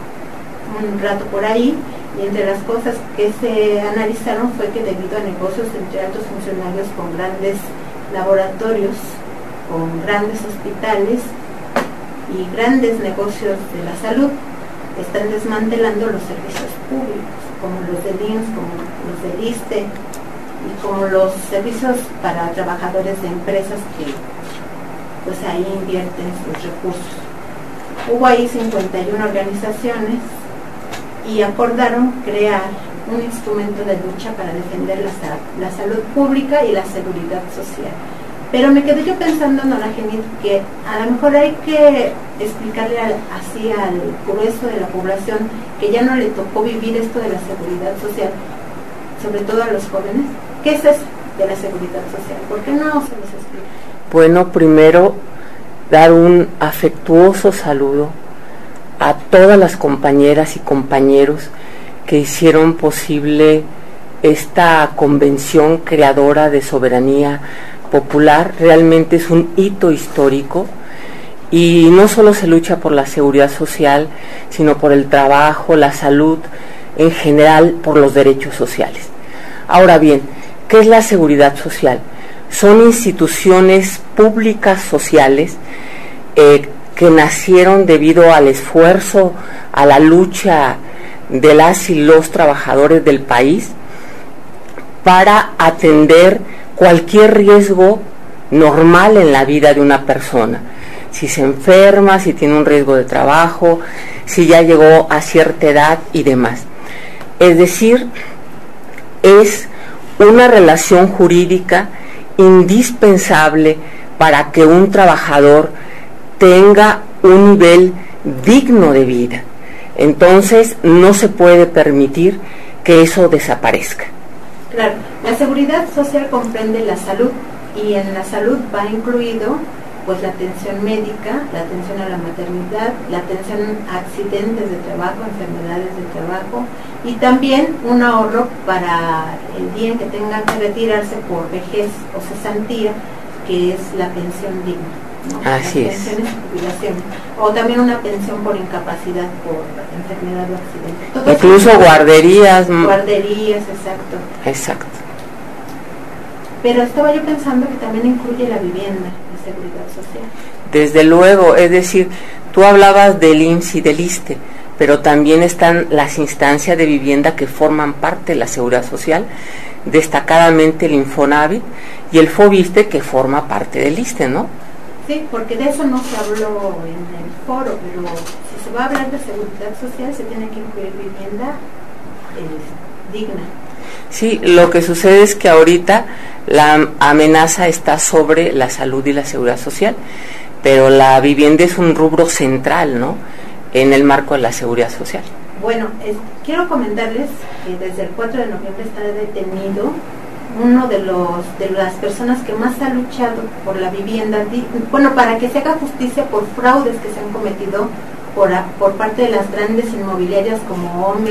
un rato por ahí y entre las cosas que se analizaron fue que debido a negocios entre altos funcionarios con grandes laboratorios, con grandes hospitales y grandes negocios de la salud, están desmantelando los servicios públicos, como los del I M S S, como los del I S S S T E y como los servicios para trabajadores de empresas que pues ahí invierten sus recursos. Hubo ahí cincuenta y una organizaciones y acordaron crear un instrumento de lucha para defender la, la salud pública y la seguridad social. Pero me quedé yo pensando, Nora Genit, que a lo mejor hay que explicarle al, así al grueso de la población que ya no le tocó vivir esto de la seguridad social, sobre todo a los jóvenes. ¿Qué es eso de la seguridad social? ¿Por qué no se les explica? Bueno, primero dar un afectuoso saludo a todas las compañeras y compañeros que hicieron posible esta convención creadora de soberanía popular. Realmente es un hito histórico y no solo se lucha por la seguridad social, sino por el trabajo, la salud, en general por los derechos sociales. Ahora bien, ¿qué es la seguridad social? Son instituciones públicas sociales eh, que nacieron debido al esfuerzo, a la lucha de las y los trabajadores del país para atender cualquier riesgo normal en la vida de una persona. Si se enferma, si tiene un riesgo de trabajo, si ya llegó a cierta edad y demás. Es decir, es una relación jurídica indispensable para que un trabajador tenga un nivel digno de vida. Entonces no se puede permitir que eso desaparezca. Claro, la seguridad social comprende la salud y en la salud va incluido pues la atención médica, la atención a la maternidad, la atención a accidentes de trabajo, enfermedades de trabajo y también un ahorro para el día en que tengan que retirarse por vejez o cesantía, que es la pensión digna, ¿no? Así Las es. pensiones y jubilaciones, o también una pensión por incapacidad por enfermedad o accidente. Todo Incluso eso, guarderías. guarderías, exacto. Exacto. Pero estaba yo pensando que también incluye la vivienda, la seguridad social. Desde luego, es decir, tú hablabas del I M S S y del I S S S T E, pero también están las instancias de vivienda que forman parte de la seguridad social, destacadamente el Infonavit y el FOBISTE, que forma parte del I S S S T E, ¿no? Sí, porque de eso no se habló en el foro, pero si se va a hablar de seguridad social se tiene que incluir vivienda eh, digna. Sí, lo que sucede es que ahorita la amenaza está sobre la salud y la seguridad social, pero la vivienda es un rubro central, ¿no?, en el marco de la seguridad social. Bueno, es, quiero comentarles que desde el cuatro de noviembre está detenido uno de los de las personas que más ha luchado por la vivienda, bueno, para que se haga justicia por fraudes que se han cometido por, por parte de las grandes inmobiliarias como Omex,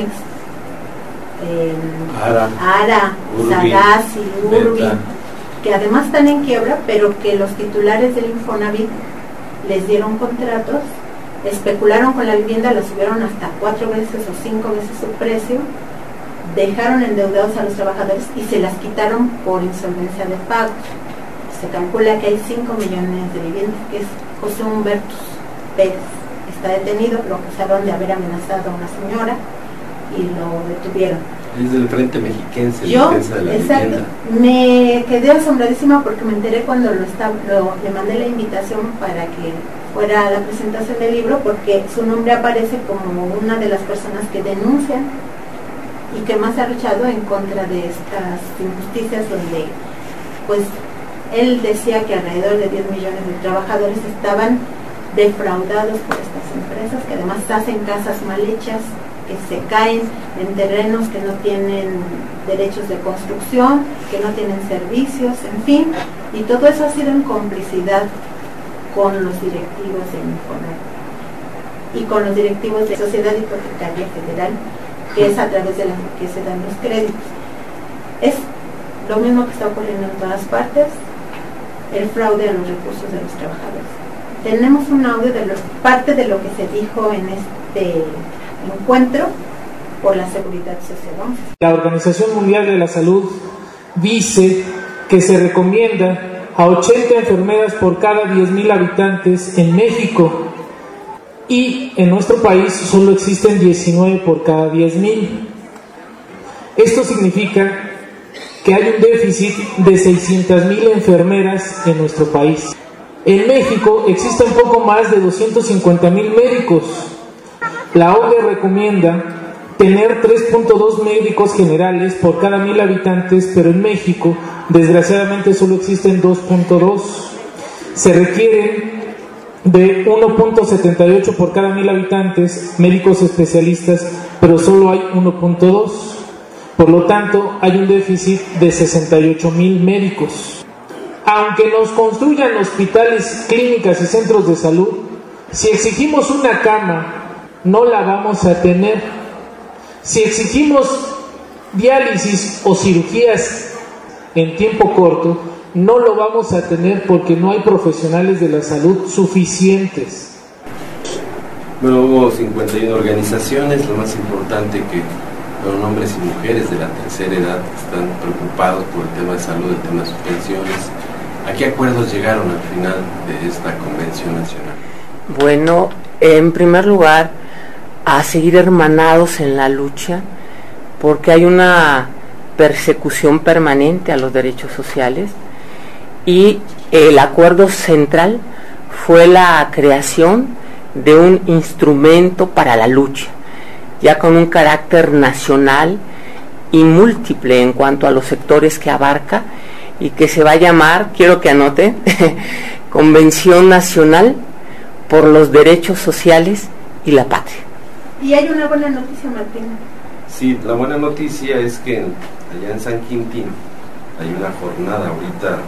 eh, Ara, Ara Sagasi, Urbi, que además están en quiebra, pero que los titulares del Infonavit les dieron contratos, especularon con la vivienda, la subieron hasta cuatro veces o cinco veces su precio, dejaron endeudados a los trabajadores y se las quitaron por insolvencia de pago. Se calcula que hay cinco millones de viviendas, que es José Humberto Pérez. Está detenido, lo acusaron de haber amenazado a una señora y lo detuvieron. Es del Frente Mexiquense, Yo, Defensa de la exacto, Vivienda. me quedé asombradísima porque me enteré cuando lo estaba, lo, le mandé la invitación para que fuera a la presentación del libro, porque su nombre aparece como una de las personas que denuncian y que más ha luchado en contra de estas injusticias, donde pues él decía que alrededor de diez millones de trabajadores estaban defraudados por estas empresas, que además hacen casas mal hechas, que se caen en terrenos que no tienen derechos de construcción, que no tienen servicios, en fin, y todo eso ha sido en complicidad con los directivos de Infonavit y con los directivos de Sociedad Hipotecaria Federal, que es a través de la que se dan los créditos. Es lo mismo que está ocurriendo en todas partes, el fraude a los recursos de los trabajadores. Tenemos un audio de lo, parte de lo que se dijo en este encuentro por la seguridad social. ¿Vamos? La Organización Mundial de la Salud dice que se recomienda a ochenta enfermeras por cada diez mil habitantes en México, y en nuestro país solo existen diecinueve por cada diez mil. Esto significa que hay un déficit de seiscientas mil enfermeras en nuestro país. En México existen poco más de doscientos cincuenta mil médicos. La O C D E recomienda tener tres punto dos médicos generales por cada mil habitantes, pero en México desgraciadamente solo existen dos punto dos. Se requieren de uno punto setenta y ocho por cada mil habitantes médicos especialistas, pero solo hay uno punto dos. Por lo tanto, hay un déficit de sesenta y ocho mil médicos. Aunque nos construyan hospitales, clínicas y centros de salud, si exigimos una cama, no la vamos a tener. Si exigimos diálisis o cirugías en tiempo corto, no lo vamos a tener porque no hay profesionales de la salud suficientes. Bueno, hubo cincuenta y una organizaciones, lo más importante que fueron hombres y mujeres de la tercera edad que están preocupados por el tema de salud, el tema de sus pensiones. ¿A qué acuerdos llegaron al final de esta convención nacional? Bueno, en primer lugar, a seguir hermanados en la lucha, porque hay una persecución permanente a los derechos sociales, y el acuerdo central fue la creación de un instrumento para la lucha, ya con un carácter nacional y múltiple en cuanto a los sectores que abarca, y que se va a llamar, quiero que anote, Convención Nacional por los Derechos Sociales y la Patria. Y hay una buena noticia, Martín. Sí, la buena noticia es que allá en San Quintín hay una jornada ahorita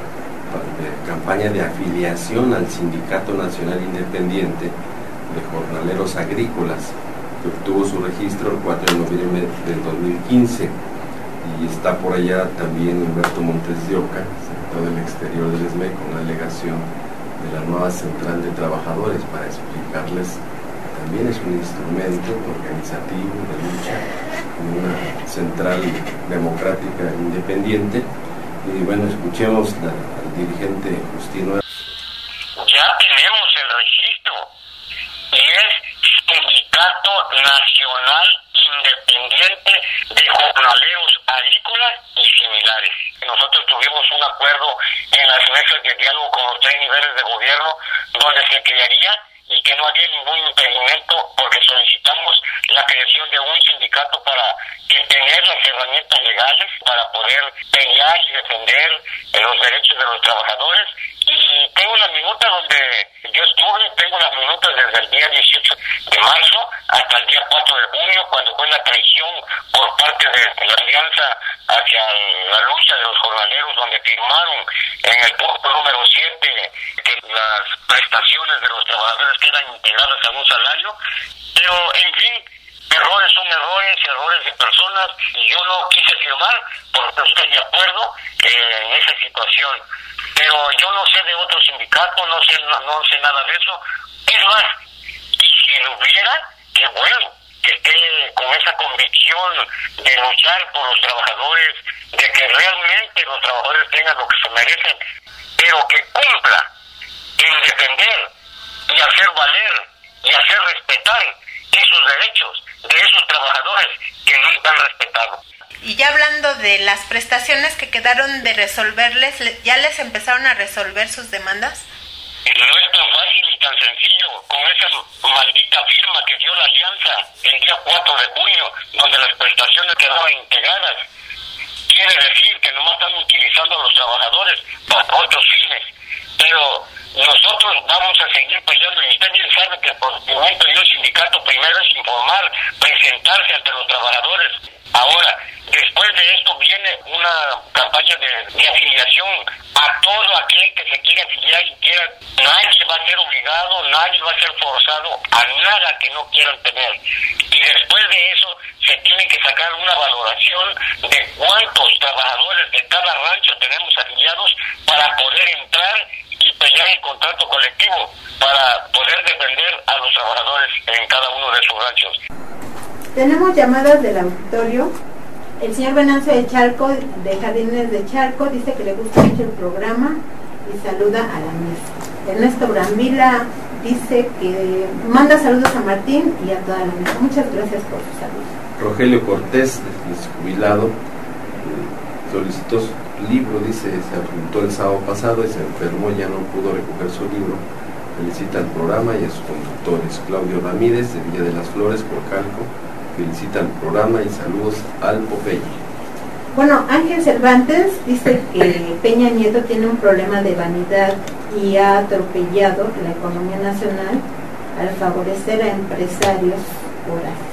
de campaña de afiliación al Sindicato Nacional Independiente de Jornaleros Agrícolas, que obtuvo su registro el cuatro de noviembre del dos mil quince, y está por allá también Humberto Montes de Oca, secretario del Exterior del E S M E, con una delegación de la nueva Central de Trabajadores para explicarles que también es un instrumento organizativo de lucha, una central democrática independiente. Y bueno, escuchemos la, al dirigente Justino. Ya tenemos el registro y es Sindicato Nacional Independiente de Jornaleros Agrícolas y similares. Nosotros tuvimos un acuerdo en las mesas de diálogo con los tres niveles de gobierno donde se crearía y que no había ningún impedimento, porque solicitamos la creación de un sindicato para que tener las herramientas legales para poder pelear y defender los derechos de los trabajadores. Y tengo una minuta donde yo estuve, tengo las minutas desde el día dieciocho de marzo hasta el día cuatro de junio, cuando fue la traición por parte de la Alianza hacia la lucha de los jornaleros, donde firmaron en el punto número siete que las prestaciones de los trabajadores quedan integradas a un salario. Pero, en fin, errores son errores, errores de personas, y yo no quise firmar porque estoy de acuerdo eh, en esa situación. Pero yo no sé de otro sindicato, no sé, no, no sé nada de eso. Es más, y si lo hubiera, qué bueno que esté con esa convicción de luchar por los trabajadores, de que realmente los trabajadores tengan lo que se merecen, pero que cumpla en defender y hacer valer y hacer respetar esos derechos de esos trabajadores que nunca han respetado. Y ya hablando de las prestaciones que quedaron de resolverles, ¿ya les empezaron a resolver sus demandas? No es tan fácil y tan sencillo con esa maldita firma que dio la Alianza el día cuatro de junio, donde las prestaciones quedaban integradas. Quiere decir que nomás están utilizando a los trabajadores para otros fines. Pero nosotros vamos a seguir peleando, y usted bien sabe que el procedimiento de un sindicato primero es informar, presentarse ante los trabajadores. Ahora, después de esto viene una campaña de, de afiliación a todo aquel que se quiere afiliar y quiera. Nadie va a ser obligado, nadie va a ser forzado a nada que no quieran tener. Y después de eso se tiene que sacar una valoración de cuántos trabajadores de cada rancho tenemos afiliados para poder entrar y pelear el contrato colectivo, para poder defender a los trabajadores en cada uno de sus ranchos. Tenemos llamadas del auditorio. El señor Venancio de Chalco, de Jardines de Chalco, dice que le gusta mucho el programa y saluda a la mesa. Ernesto Brambila dice que manda saludos a Martín y a toda la mesa. Muchas gracias por su salud. Rogelio Cortés, jubilado, eh, solicitó su libro, dice, se apuntó el sábado pasado y se enfermó, ya no pudo recoger su libro. Felicita al programa y a sus conductores. Claudio Ramírez, de Villa de las Flores, por Calco, felicita al programa y saludos al Popeye. Bueno, Ángel Cervantes dice que Peña Nieto tiene un problema de vanidad y ha atropellado la economía nacional al favorecer a empresarios voraces.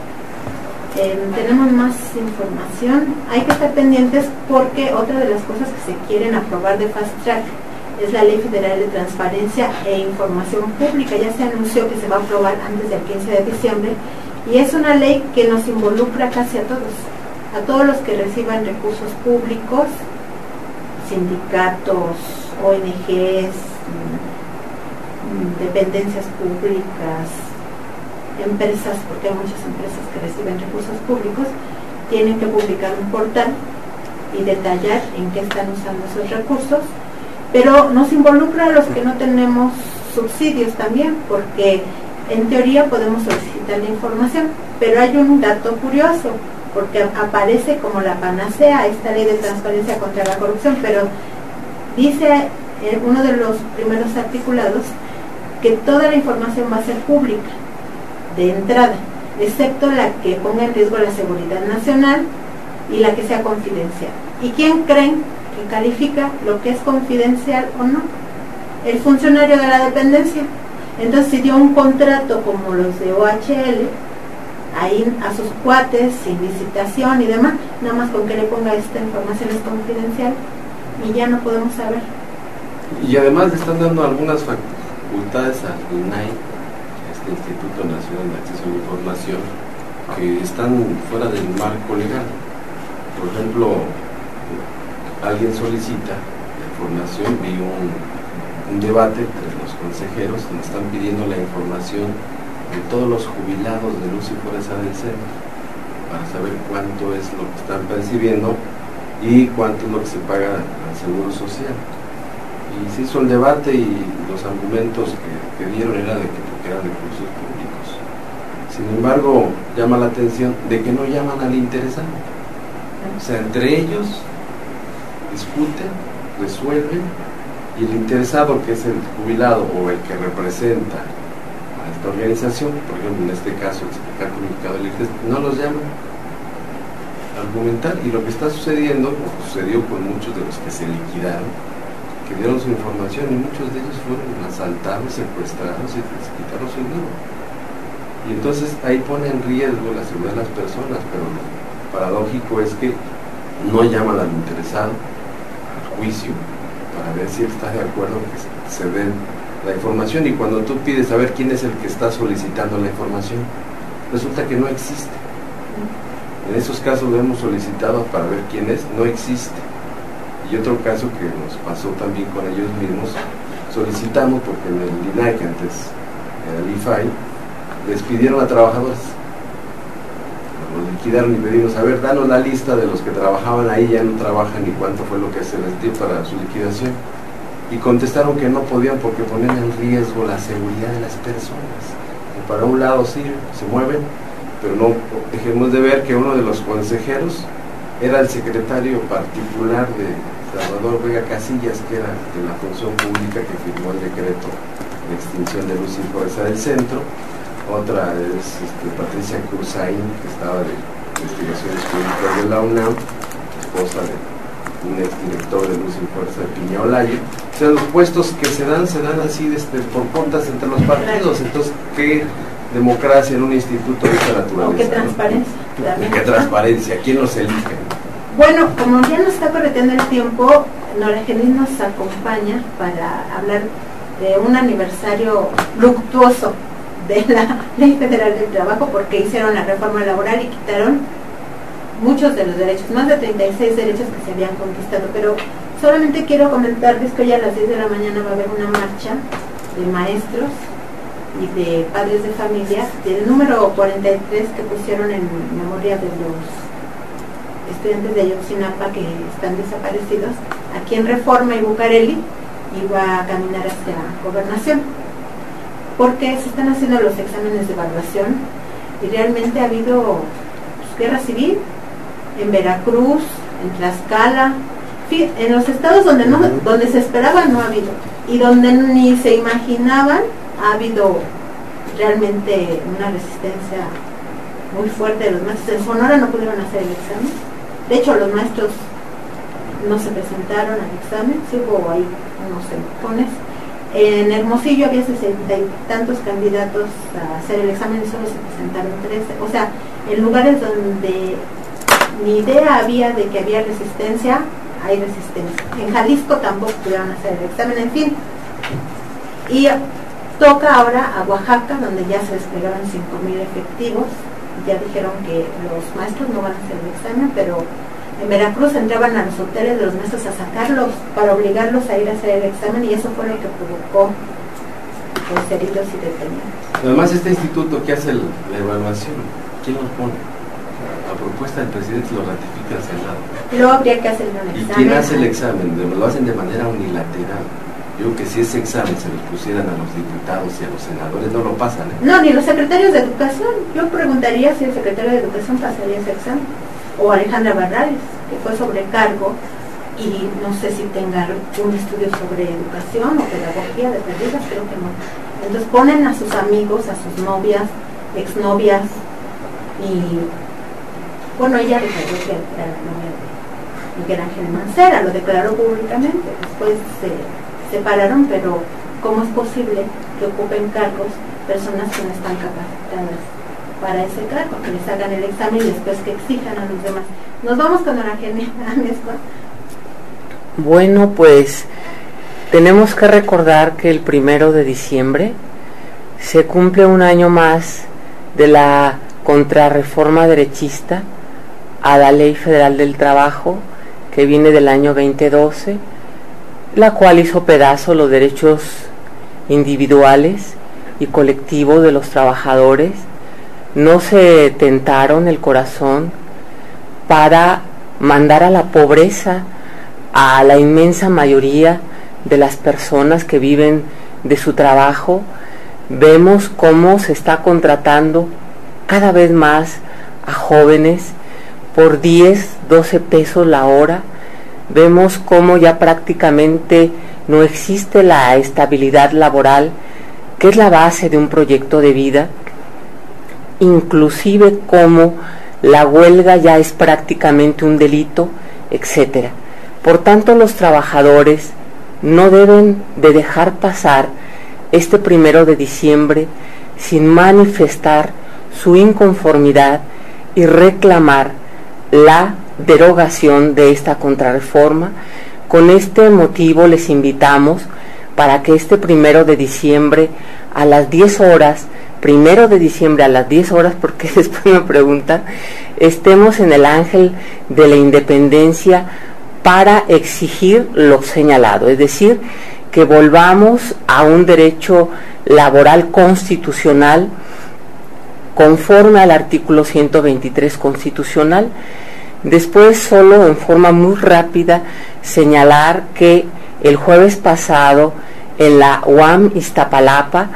Eh, tenemos más información. Hay que estar pendientes porque otra de las cosas que se quieren aprobar de Fast Track es la Ley Federal de Transparencia e Información Pública. Ya se anunció que se va a aprobar antes del quince de diciembre y es una ley que nos involucra casi a todos, a todos los que reciban recursos públicos, sindicatos, O N Ges, dependencias públicas, empresas, porque hay muchas empresas que reciben recursos públicos, tienen que publicar un portal y detallar en qué están usando esos recursos, pero nos involucra a los que no tenemos subsidios también, porque en teoría podemos solicitar la información, pero hay un dato curioso, porque aparece como la panacea esta ley de transparencia contra la corrupción, pero dice en uno de los primeros articulados que toda la información va a ser pública de entrada, excepto la que ponga en riesgo la seguridad nacional y la que sea confidencial. ¿Y quién creen que califica lo que es confidencial o no? El funcionario de la dependencia. Entonces, si dio un contrato como los de O H L, ahí a sus cuates, sin licitación y demás, nada más con que le ponga esta información es confidencial y ya no podemos saber. Y además le están dando algunas facultades al I N A I, este Instituto Nacional de Acceso a la Información, que están fuera del marco legal. Por ejemplo, alguien solicita la información, vi un, un debate entre los consejeros donde están pidiendo la información de todos los jubilados de luz y fuerza del C E M para saber cuánto es lo que están percibiendo y cuánto es lo que se paga al Seguro Social. Y se hizo el debate y los argumentos que, que dieron era de que porque eran recursos públicos. Sin embargo, llama la atención de que no llaman al interesado. O sea, entre ellos discuten, resuelven, y el interesado, que es el jubilado o el que representa a esta organización, por ejemplo en este caso el Sindicato Unificado del I G E S, no los llaman a argumentar. Y lo que está sucediendo, lo que sucedió con muchos de los que se liquidaron, que dieron su información, y muchos de ellos fueron asaltados, secuestrados y les quitaron su dinero. Y entonces ahí pone en riesgo la seguridad de las personas, pero lo paradójico es que no llaman al interesado al juicio para ver si está de acuerdo que se den la información, y cuando tú pides saber quién es el que está solicitando la información, resulta que no existe. En esos casos lo hemos solicitado para ver quién es, no existe. Y otro caso que nos pasó también con ellos mismos, solicitamos porque en el I N A I, que antes era el I F A I, despidieron a trabajadores, los liquidaron y pedimos, a ver, danos la lista de los que trabajaban ahí, ya no trabajan, y cuánto fue lo que se les dio para su liquidación, y contestaron que no podían porque ponían en riesgo la seguridad de las personas. para un lado sí se mueven, pero no dejemos de ver que uno de los consejeros era el secretario particular de Salvador Vega Casillas, que era de la función pública, que firmó el decreto de extinción de Luz y Fuerza del Centro. Otra es este, Patricia Cruzahín, que estaba de Investigaciones Públicas de la UNAM, esposa de un exdirector de Luz y Fuerza de Piña Olaya. O sea, los puestos que se dan, se dan así este, por puntas entre los partidos. Entonces, ¿qué democracia en un instituto de esta naturaleza? ¿O qué transparencia? ¿no? ¿Qué transparencia? ¿Quién los elige? Bueno, como ya nos está corriendo el tiempo, Nora Genis nos acompaña para hablar de un aniversario luctuoso de la Ley Federal del Trabajo, porque hicieron la reforma laboral y quitaron muchos de los derechos, más de treinta y seis derechos que se habían conquistado. Pero solamente quiero comentarles que hoy a las diez de la mañana va a haber una marcha de maestros y de padres de familia del número cuarenta y tres que pusieron en memoria de los estudiantes de Ayotzinapa que están desaparecidos, aquí en Reforma y Bucareli, y va a caminar hacia Gobernación, porque se están haciendo los exámenes de evaluación y realmente ha habido pues, guerra civil en Veracruz, en Tlaxcala, en los estados donde no, donde se esperaba no ha habido, y donde ni se imaginaban ha habido realmente una resistencia muy fuerte de los maestros. En Sonora no pudieron hacer el examen. De hecho, los maestros no se presentaron al examen, sí hubo ahí unos empujones. En Hermosillo había sesenta y tantos candidatos a hacer el examen y solo se presentaron trece. O sea, en lugares donde ni idea había de que había resistencia, hay resistencia. En Jalisco tampoco pudieron hacer el examen, en fin. Y toca ahora a Oaxaca, donde ya se desplegaron cinco mil efectivos. Ya dijeron que los maestros no van a hacer el examen, pero en Veracruz entraban a los hoteles de los maestros a sacarlos para obligarlos a ir a hacer el examen, y eso fue lo que provocó los heridos y detenidos. Además, este instituto que hace el, la evaluación, ¿quién los pone? A propuesta del presidente lo ratifica el Senado. Luego habría que hacer un examen. ¿Y quién hace el examen? Lo hacen de manera unilateral. Yo que si ese examen se lo pusieran a los diputados y a los senadores, no lo pasan. ¿eh? No, ni los secretarios de Educación. Yo preguntaría si el secretario de Educación pasaría ese examen. O Alejandra Barrales, que fue sobrecargo, y no sé si tenga un estudio sobre educación o pedagogía de perdidas, creo que no. Entonces ponen a sus amigos, a sus novias, exnovias, y bueno, ella declaró que era la novia de Miguel Ángel Mancera, lo declaró públicamente. Después se separaron, pero ¿cómo es posible que ocupen cargos personas que no están capacitadas para ese cargo, que les hagan el examen y después que exijan a los demás? Nos vamos con la genia. Bueno, pues tenemos que recordar que el primero de diciembre se cumple un año más de la contrarreforma derechista a la Ley Federal del Trabajo, que viene del año veinte doce, la cual hizo pedazo los derechos individuales y colectivos de los trabajadores. No se tentaron el corazón para mandar a la pobreza a la inmensa mayoría de las personas que viven de su trabajo. Vemos cómo se está contratando cada vez más a jóvenes por diez, doce pesos la hora. Vemos cómo ya prácticamente no existe la estabilidad laboral, que es la base de un proyecto de vida, inclusive cómo la huelga ya es prácticamente un delito, etcétera. Por tanto, los trabajadores no deben de dejar pasar este primero de diciembre sin manifestar su inconformidad y reclamar la derogación de esta contrarreforma. Con este motivo les invitamos para que este primero de diciembre a las diez horas, primero de diciembre a las diez horas, porque después me preguntan, estemos en el Ángel de la Independencia para exigir lo señalado, es decir, que volvamos a un derecho laboral constitucional conforme al artículo ciento veintitrés constitucional. Después, solo en forma muy rápida, señalar que el jueves pasado en la U A M Iztapalapa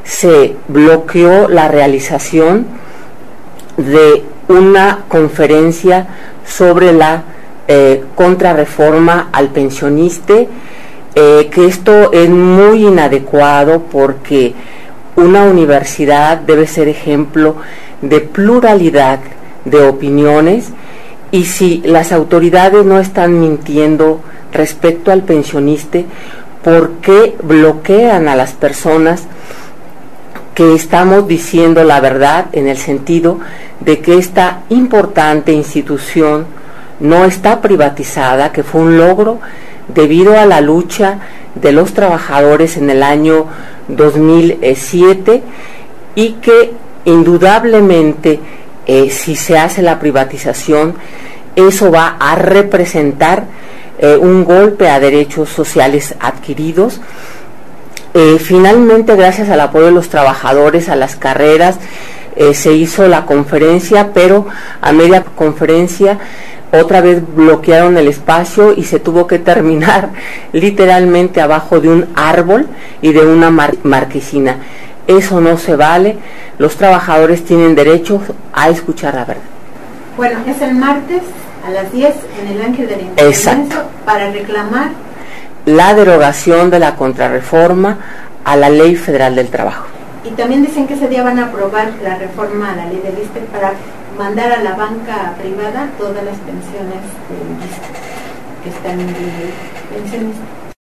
se bloqueó la realización de una conferencia sobre la eh, contrarreforma al pensionista, eh, que esto es muy inadecuado porque una universidad debe ser ejemplo de pluralidad de opiniones, y si las autoridades no están mintiendo respecto al pensionista, ¿por qué bloquean a las personas que estamos diciendo la verdad, en el sentido de que esta importante institución no está privatizada, que fue un logro debido a la lucha de los trabajadores en el año dos mil siete, y que indudablemente eh, si se hace la privatización, eso va a representar eh, un golpe a derechos sociales adquiridos. Eh, finalmente, gracias al apoyo de los trabajadores a las carreras, eh, se hizo la conferencia, pero a media conferencia otra vez bloquearon el espacio y se tuvo que terminar literalmente abajo de un árbol y de una mar- marquesina. Eso no se vale. Los trabajadores tienen derecho a escuchar la verdad. Bueno, es el martes a las diez en el Ángel de la Independencia para reclamar la derogación de la contrarreforma a la Ley Federal del Trabajo. Y también dicen que ese día van a aprobar la reforma a la ley del I S S S T E para mandar a la banca privada todas las pensiones del I S S S T E que están en pensiones.